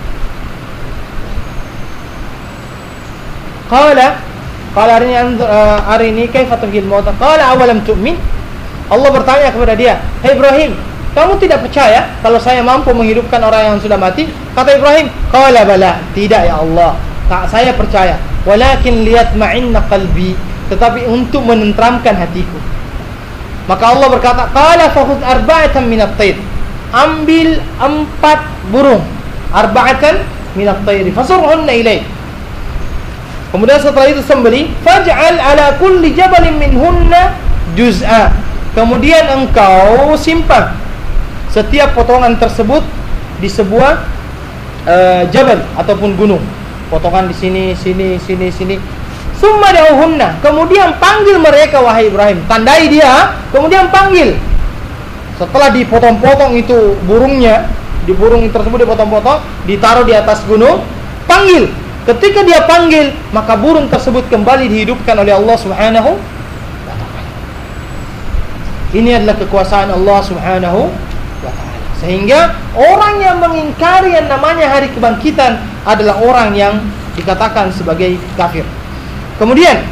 Qala qala arini uh, arini kaifa tuhyil mauta. Qala awalam tu'min? Allah bertanya kepada dia, "Hai Ibrahim, kamu tidak percaya kalau saya mampu menghidupkan orang yang sudah mati?" Kata Ibrahim, qala bala, tidak ya Allah. Tak, saya percaya. Walakin liyatma'inna qalbi, tetapi untuk menenteramkan hatiku. Maka Allah berkata, qala fakhudh arba'atan minat tayr. Ambil empat burung. Arba'atan minat tayr fasurhunna ilaih. Kemudian setelah itu sembelih, faj'al ala kulli jabalin minhunna juz'a. Kemudian engkau simpan setiap potongan tersebut di sebuah uh, jabal ataupun gunung. Potongan di sini, sini, sini, sini. Summa da'uhunna. Kemudian panggil mereka wahai Ibrahim. Tandai dia, kemudian panggil. Setelah dipotong-potong itu burungnya, di burung tersebut dipotong-potong, ditaruh di atas gunung, panggil. Ketika dia panggil, maka burung tersebut kembali dihidupkan oleh Allah Subhanahu wa ta'ala. Ini adalah kekuasaan Allah Subhanahu wa ta'ala. Sehingga orang yang mengingkari yang namanya hari kebangkitan adalah orang yang dikatakan sebagai kafir. Kemudian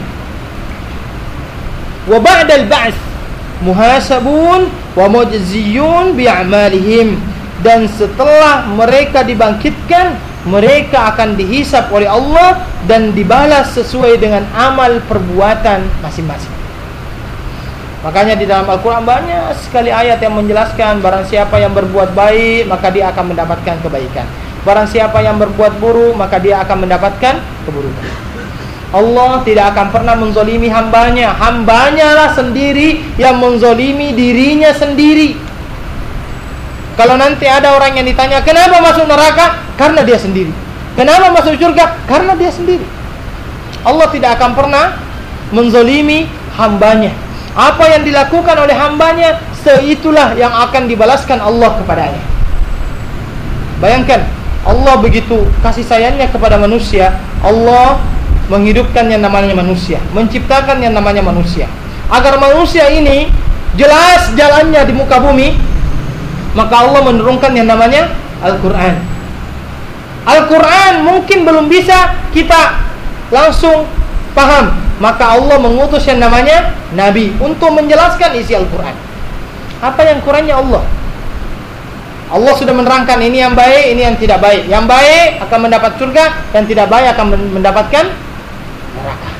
wa ba'dal ba'ts muhasabun wa mujziyun bi'amalihim, dan setelah mereka dibangkitkan, mereka akan dihisap oleh Allah dan dibalas sesuai dengan amal perbuatan masing-masing. Makanya di dalam Al-Quran banyak sekali ayat yang menjelaskan barang siapa yang berbuat baik maka dia akan mendapatkan kebaikan, barang siapa yang berbuat buruk maka dia akan mendapatkan keburukan. Allah tidak akan pernah menzolimi hambanya. Hambanya lah sendiri yang menzolimi dirinya sendiri. Kalau nanti ada orang yang ditanya kenapa masuk neraka, karena dia sendiri. Kenapa masuk surga, karena dia sendiri. Allah tidak akan pernah menzolimi hambanya. Apa yang dilakukan oleh hambanya, seitulah yang akan dibalaskan Allah kepadanya. Bayangkan, Allah begitu kasih sayangnya kepada manusia. Allah menghidupkan yang namanya manusia, menciptakan yang namanya manusia, agar manusia ini jelas jalannya di muka bumi. Maka Allah menurunkan yang namanya Al-Quran. Al-Quran mungkin belum bisa kita langsung paham, maka Allah mengutus yang namanya Nabi untuk menjelaskan isi Al-Quran. Apa yang kurangnya Allah? Allah sudah menerangkan ini yang baik, ini yang tidak baik. Yang baik akan mendapat surga, yang tidak baik akan mendapatkan neraka.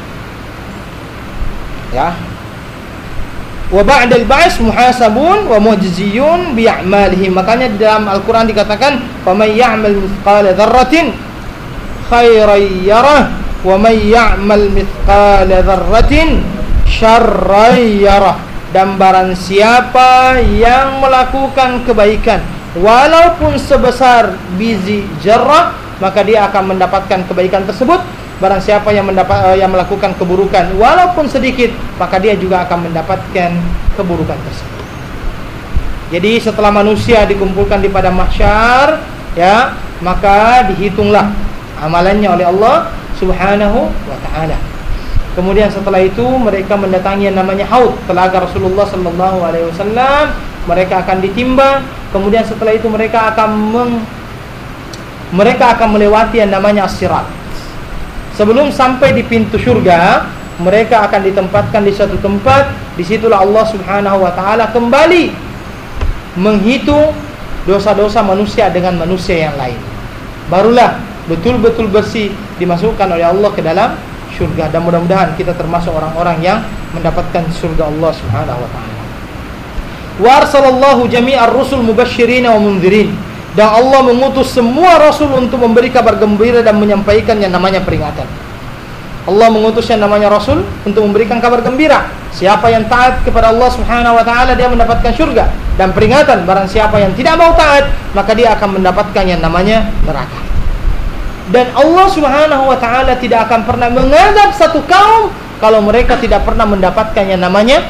Ya. Wa ba'dal ba'ts muhasabun wa mujziyun bi a'malihim. Makanya di dalam Al-Quran dikatakan, "Faman ya'mal mithqala dzarratin khairan yarah wa man ya'mal mithqala dzarratin syarran yarah." Dan barang siapa yang melakukan kebaikan walaupun sebesar biji zarrah, maka dia akan mendapatkan kebaikan tersebut. barang siapa yang mendapat uh, yang melakukan keburukan walaupun sedikit, maka dia juga akan mendapatkan keburukan tersebut. Jadi setelah manusia dikumpulkan di padang mahsyar, ya, maka dihitunglah amalannya oleh Allah Subhanahu wa taala. Kemudian setelah itu mereka mendatangi yang namanya haud, telaga Rasulullah sallallahu alaihi wasallam. Mereka akan ditimbang. Kemudian setelah itu mereka akan meng, mereka akan melewati yang namanya as-sirat. Sebelum sampai di pintu surga, mereka akan ditempatkan di suatu tempat. Disitulah Allah Subhanahu wa taala kembali menghitung dosa-dosa manusia dengan manusia yang lain. Barulah betul-betul bersih dimasukkan oleh Allah ke dalam surga. Dan mudah-mudahan kita termasuk orang-orang yang mendapatkan surga Allah Subhanahu wa taala. Wa arsalallahu jami'ar rusul mubasysyirin wa mundzirin. Dan Allah mengutus semua rasul untuk memberi kabar gembira dan menyampaikan yang namanya peringatan. Allah mengutus yang namanya rasul untuk memberikan kabar gembira. Siapa yang taat kepada Allah Subhanahu wa taala, dia mendapatkan surga. Dan peringatan, barang siapa yang tidak mau taat, maka dia akan mendapatkan yang namanya neraka. Dan Allah Subhanahu wa taala tidak akan pernah mengadab satu kaum kalau mereka tidak pernah mendapatkan yang namanya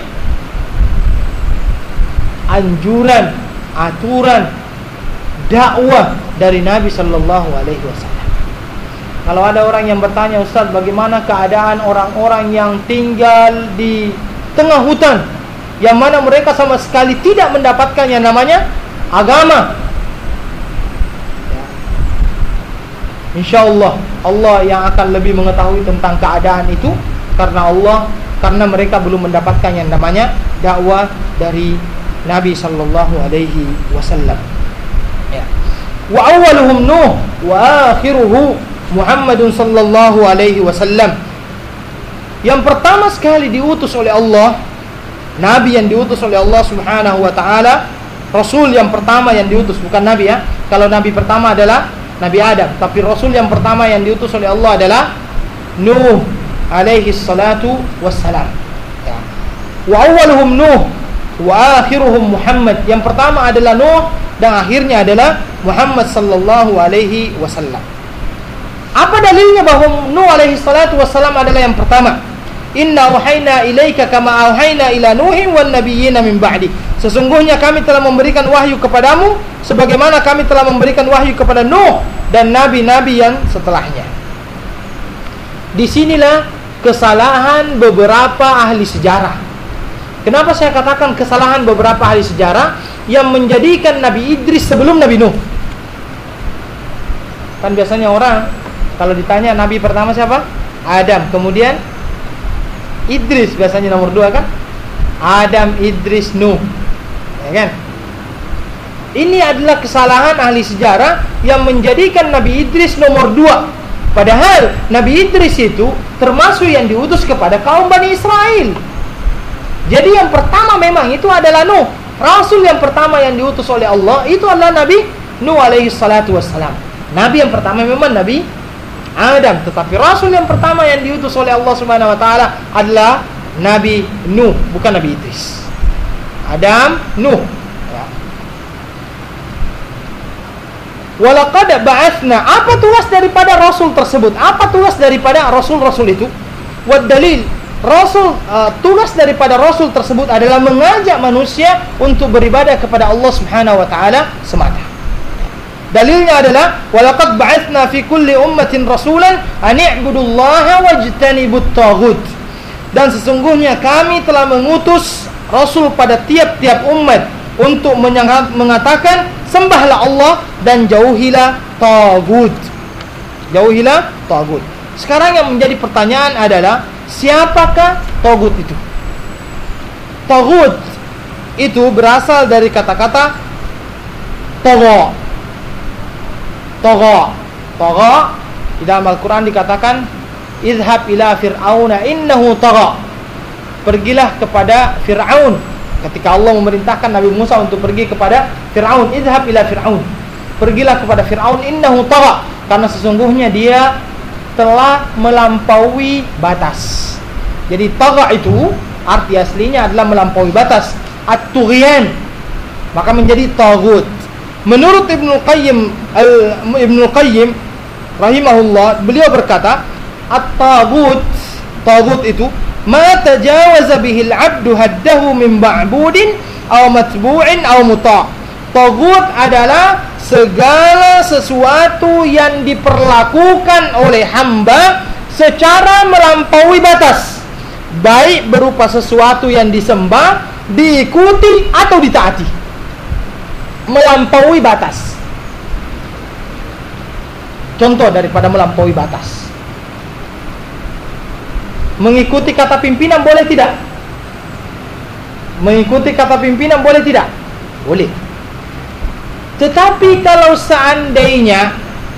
anjuran, aturan, dakwah dari Nabi sallallahu alaihi wasallam. Kalau ada orang yang bertanya, Ustaz, bagaimana keadaan orang-orang yang tinggal di tengah hutan, yang mana mereka sama sekali tidak mendapatkan yang namanya agama? Ya. InsyaAllah Allah yang akan lebih mengetahui tentang keadaan itu, karena Allah, karena mereka belum mendapatkan yang namanya dakwah dari Nabi sallallahu alaihi wasallam. Ya. Wa awwaluhum Nuh wa akhiruhu Muhammadun sallallahu alaihi wasallam. Yang pertama sekali diutus oleh Allah, nabi yang diutus oleh Allah Subhanahu wa taala, rasul yang pertama yang diutus, bukan nabi ya. Kalau nabi pertama adalah Nabi Adam, tapi rasul yang pertama yang diutus oleh Allah adalah Nuh alaihi salatu wassalam. Ya. Wa awwaluhum Nuh wa akhiruhum Muhammad. Yang pertama adalah Nuh dan akhirnya adalah Muhammad sallallahu alaihi wasallam. Apa dalilnya bahwa Nuh alaihi salatu wassalam adalah yang pertama? Inna wahayna ilaika kama awhayna ila Nuhin wan nabiyyina min ba'di. Sesungguhnya kami telah memberikan wahyu kepadamu sebagaimana kami telah memberikan wahyu kepada Nuh dan nabi-nabi yang setelahnya. Disinilah kesalahan beberapa ahli sejarah. Kenapa saya katakan kesalahan beberapa ahli sejarah yang menjadikan Nabi Idris sebelum Nabi Nuh? Kan biasanya orang kalau ditanya nabi pertama siapa? Adam, kemudian Idris, biasanya nomor dua kan? Adam, Idris, Nuh, ya kan? Ini adalah kesalahan ahli sejarah yang menjadikan Nabi Idris nomor dua. Padahal Nabi Idris itu termasuk yang diutus kepada kaum Bani Israel. Jadi yang pertama memang itu adalah Nuh. Rasul yang pertama yang diutus oleh Allah itu adalah Nabi Nuh alaihi salatu wassalam. Nabi yang pertama memang Nabi Adam, tetapi Rasul yang pertama yang diutus oleh Allah Subhanahu wa taala adalah Nabi Nuh, bukan Nabi Idris. Adam, Nuh. Ya. Walaqad ba'atsna. Apa tugas daripada Rasul tersebut? Apa tugas daripada Rasul-Rasul itu? Wad dalil. Rasul uh, tugas daripada Rasul tersebut adalah mengajak manusia untuk beribadah kepada Allah Subhanahu wa taala semata. Dalilnya adalah walaqad ba'atsna fi kulli ummatin rasulan an i'budullaha wajtanibut taghut. Dan sesungguhnya kami telah mengutus rasul pada tiap-tiap umat untuk mengatakan sembahlah Allah dan jauhilah taghut. Jauhilah taghut. Sekarang yang menjadi pertanyaan adalah siapakah taghut itu? Taghut itu berasal dari kata-kata tagha. Tagha. Tagha di dalam Al-Quran dikatakan idhab ila fir'auna innahu tagha. Pergilah kepada Fir'aun. Ketika Allah memerintahkan Nabi Musa untuk pergi kepada Fir'aun, idhab ila fir'aun. Pergilah kepada Fir'aun innahu tagha, karena sesungguhnya dia telah melampaui batas. Jadi tagha itu arti aslinya adalah melampaui batas, at-tughyan. Maka menjadi taghut. Menurut Ibnu Qayyim al Ibnu Qayyim rahimahullah, beliau berkata, at-taghut, taghut itu ma tajawaza bihi al-'abdu haddahu min ma'budin aw matbu'in aw muta'. Taghut adalah segala sesuatu yang diperlakukan oleh hamba secara melampaui batas, baik berupa sesuatu yang disembah, diikuti atau ditaati. Melampaui batas. Contoh daripada melampaui batas, mengikuti kata pimpinan boleh tidak? Mengikuti kata pimpinan boleh tidak? Boleh. Tetapi kalau seandainya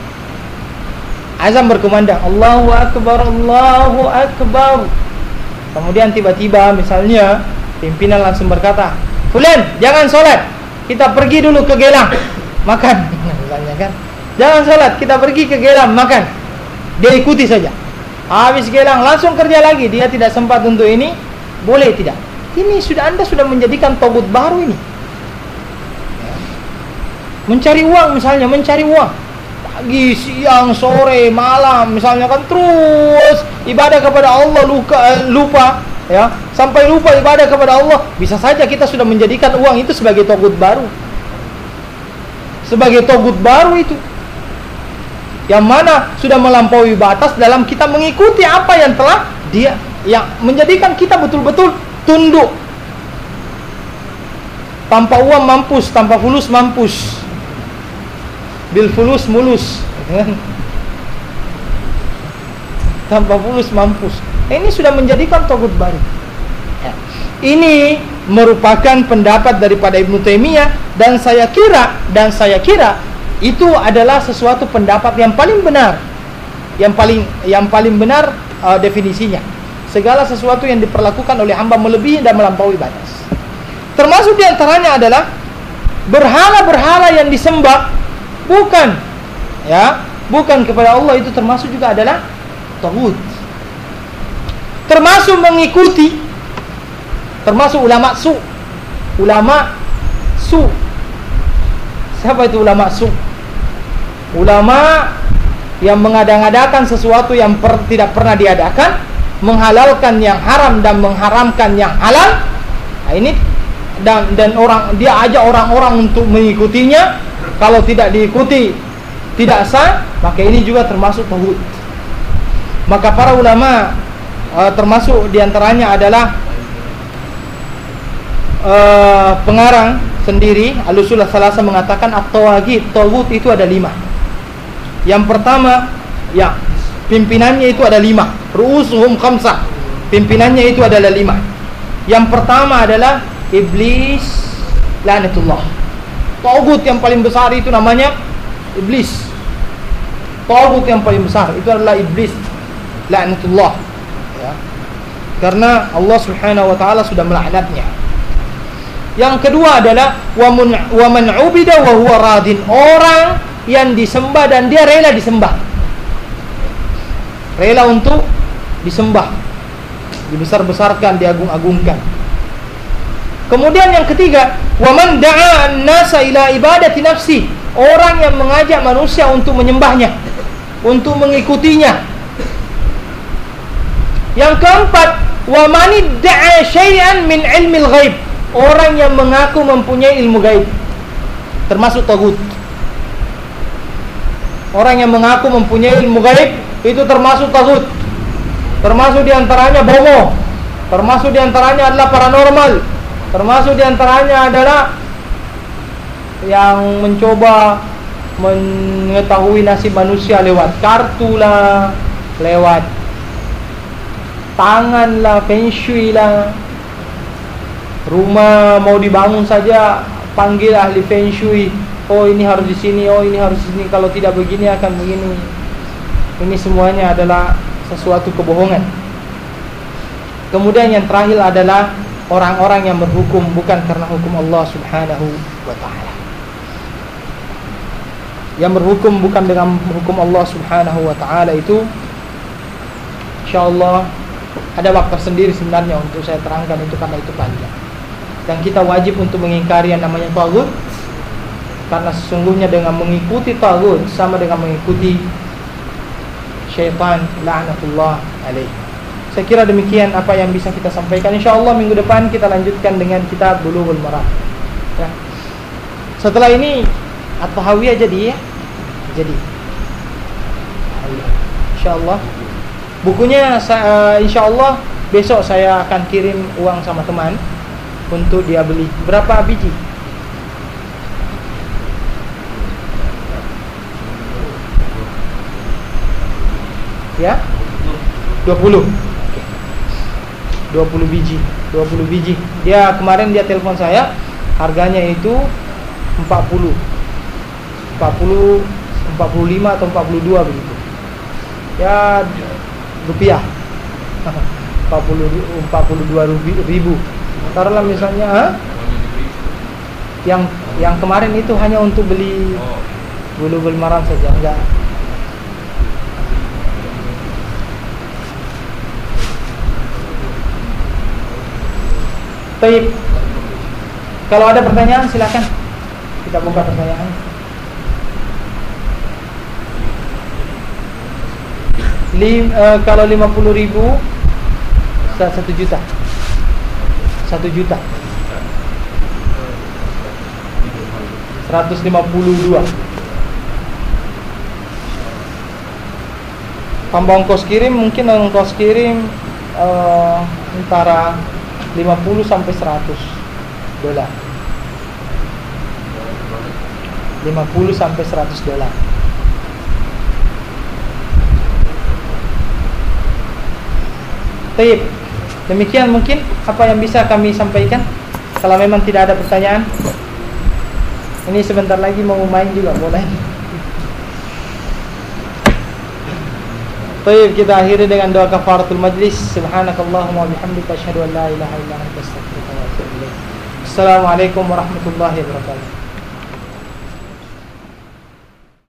azan berkumandang, Allahu Akbar, Allahu Akbar, kemudian tiba-tiba misalnya pimpinan langsung berkata, Fulan, jangan sholat, kita pergi dulu ke Gelang makan, misalnya kan, jangan sholat, kita pergi ke Gelang makan. Dia ikuti saja. Habis Gelang langsung kerja lagi, dia tidak sempat untuk ini. Boleh tidak? Ini sudah, Anda sudah menjadikan taghut baru ini. Mencari uang misalnya, mencari uang pagi, siang, sore, malam misalnya kan, terus ibadah kepada Allah luka, lupa ya, sampai lupa ibadah kepada Allah. Bisa saja kita sudah menjadikan uang itu sebagai taghut baru. Sebagai taghut baru itu, yang mana sudah melampaui batas dalam kita mengikuti apa yang telah dia, yang menjadikan kita betul-betul tunduk. Tanpa uang mampus, tanpa fulus mampus, bil fulus mulus, tanpa fulus mampus. Ini sudah menjadikan taghut baru. Ini merupakan pendapat daripada Ibnu Taimiyah, dan saya kira dan saya kira itu adalah sesuatu pendapat yang paling benar, yang paling yang paling benar uh, definisinya. Segala sesuatu yang diperlakukan oleh hamba melebihi dan melampaui batas. Termasuk diantaranya adalah berhala-berhala yang disembah bukan ya, bukan kepada Allah, itu termasuk juga adalah taghut. Termasuk mengikuti, termasuk ulama su. Ulama su. Siapa itu ulama su? Ulama yang mengadang-adakan sesuatu yang per, tidak pernah diadakan, menghalalkan yang haram dan mengharamkan yang halal. Nah, ini dan dan orang, dia ajak orang-orang untuk mengikutinya. Kalau tidak diikuti tidak sah, maka ini juga termasuk taghut. Maka para ulama uh, termasuk diantaranya adalah uh, pengarang sendiri Al-Usul Tsalatsa mengatakan at-tawaghit, taghut itu ada lima. Yang pertama, ya, pimpinannya itu ada lima. Ru'usuhum khamsah. Pimpinannya itu adalah lima. Yang pertama adalah iblis laknatullah. Taghut yang paling besar itu namanya iblis. Taghut yang paling besar itu adalah iblis laknatullah, ya. Karena Allah Subhanahu wa taala sudah melaknatnya. Yang kedua adalah wa man 'ubida wa huwa radin, orang yang disembah dan dia rela disembah. Rela untuk disembah, dibesar-besarkan, diagung-agungkan. Kemudian yang ketiga, wa man da'a an-nasa ila ibadati nafsi, orang yang mengajak manusia untuk menyembahnya, untuk mengikutinya. Yang keempat, wa man idda'a syai'an min ilmil ghaib, orang yang mengaku mempunyai ilmu gaib, termasuk taghut. Orang yang mengaku mempunyai ilmu gaib itu termasuk taghut. Termasuk diantaranya bomo, termasuk diantaranya adalah paranormal, termasuk diantaranya adalah yang mencoba mengetahui nasib manusia lewat kartu lah, lewat tangan lah, feng shui lah. Rumah mau dibangun saja panggil ahli feng shui. Oh ini harus di sini, oh ini harus di sini. Kalau tidak begini akan begini. Ini semuanya adalah sesuatu kebohongan. Kemudian yang terakhir adalah orang-orang yang berhukum bukan karena hukum Allah Subhanahu wa ta'ala. Yang berhukum bukan dengan hukum Allah Subhanahu wa ta'ala itu, insyaallah ada waktu sendiri sebenarnya untuk saya terangkan itu, karena itu panjang. Dan kita wajib untuk mengingkari yang namanya taghut, karena sesungguhnya dengan mengikuti taghut sama dengan mengikuti syaitan la'natullah alaih. Saya kira demikian apa yang bisa kita sampaikan. InsyaAllah minggu depan kita lanjutkan dengan kitab Bulughul Maram ya. Setelah ini At-Tahawiyah jadi ya. Jadi InsyaAllah bukunya uh, InsyaAllah besok saya akan kirim uang sama teman untuk dia beli. Berapa biji? Ya? dua puluh. dua puluh biji. dua puluh biji. Dia kemarin dia telepon saya, harganya itu empat puluh. empat puluh, empat puluh lima atau empat puluh dua begitu. Ya rupiah. empat puluh, empat puluh dua ribu. Taruhlah misalnya, ha? Yang yang kemarin itu hanya untuk beli Bulughul Maram saja, enggak. Baik. Kalau ada pertanyaan silakan. Kita buka pertanyaan. Lim, uh, kalau lima puluh ribu satu juta. Satu juta. Seratus lima puluh dua. Tambah ongkos kirim, mungkin ongkos kirim uh, antara lima puluh sampai seratus dolar. lima puluh sampai seratus dolar. Baik. Demikian mungkin apa yang bisa kami sampaikan. Kalau memang tidak ada pertanyaan, ini sebentar lagi mau main juga boleh. Baik, kita akhiri dengan doa kafaratul majlis. Subhanakallahumma wa bihamdika asyhadu an la ilaha illa anta astaghfiruka wa atubu ilaik. Assalamualaikum warahmatullahi wabarakatuh.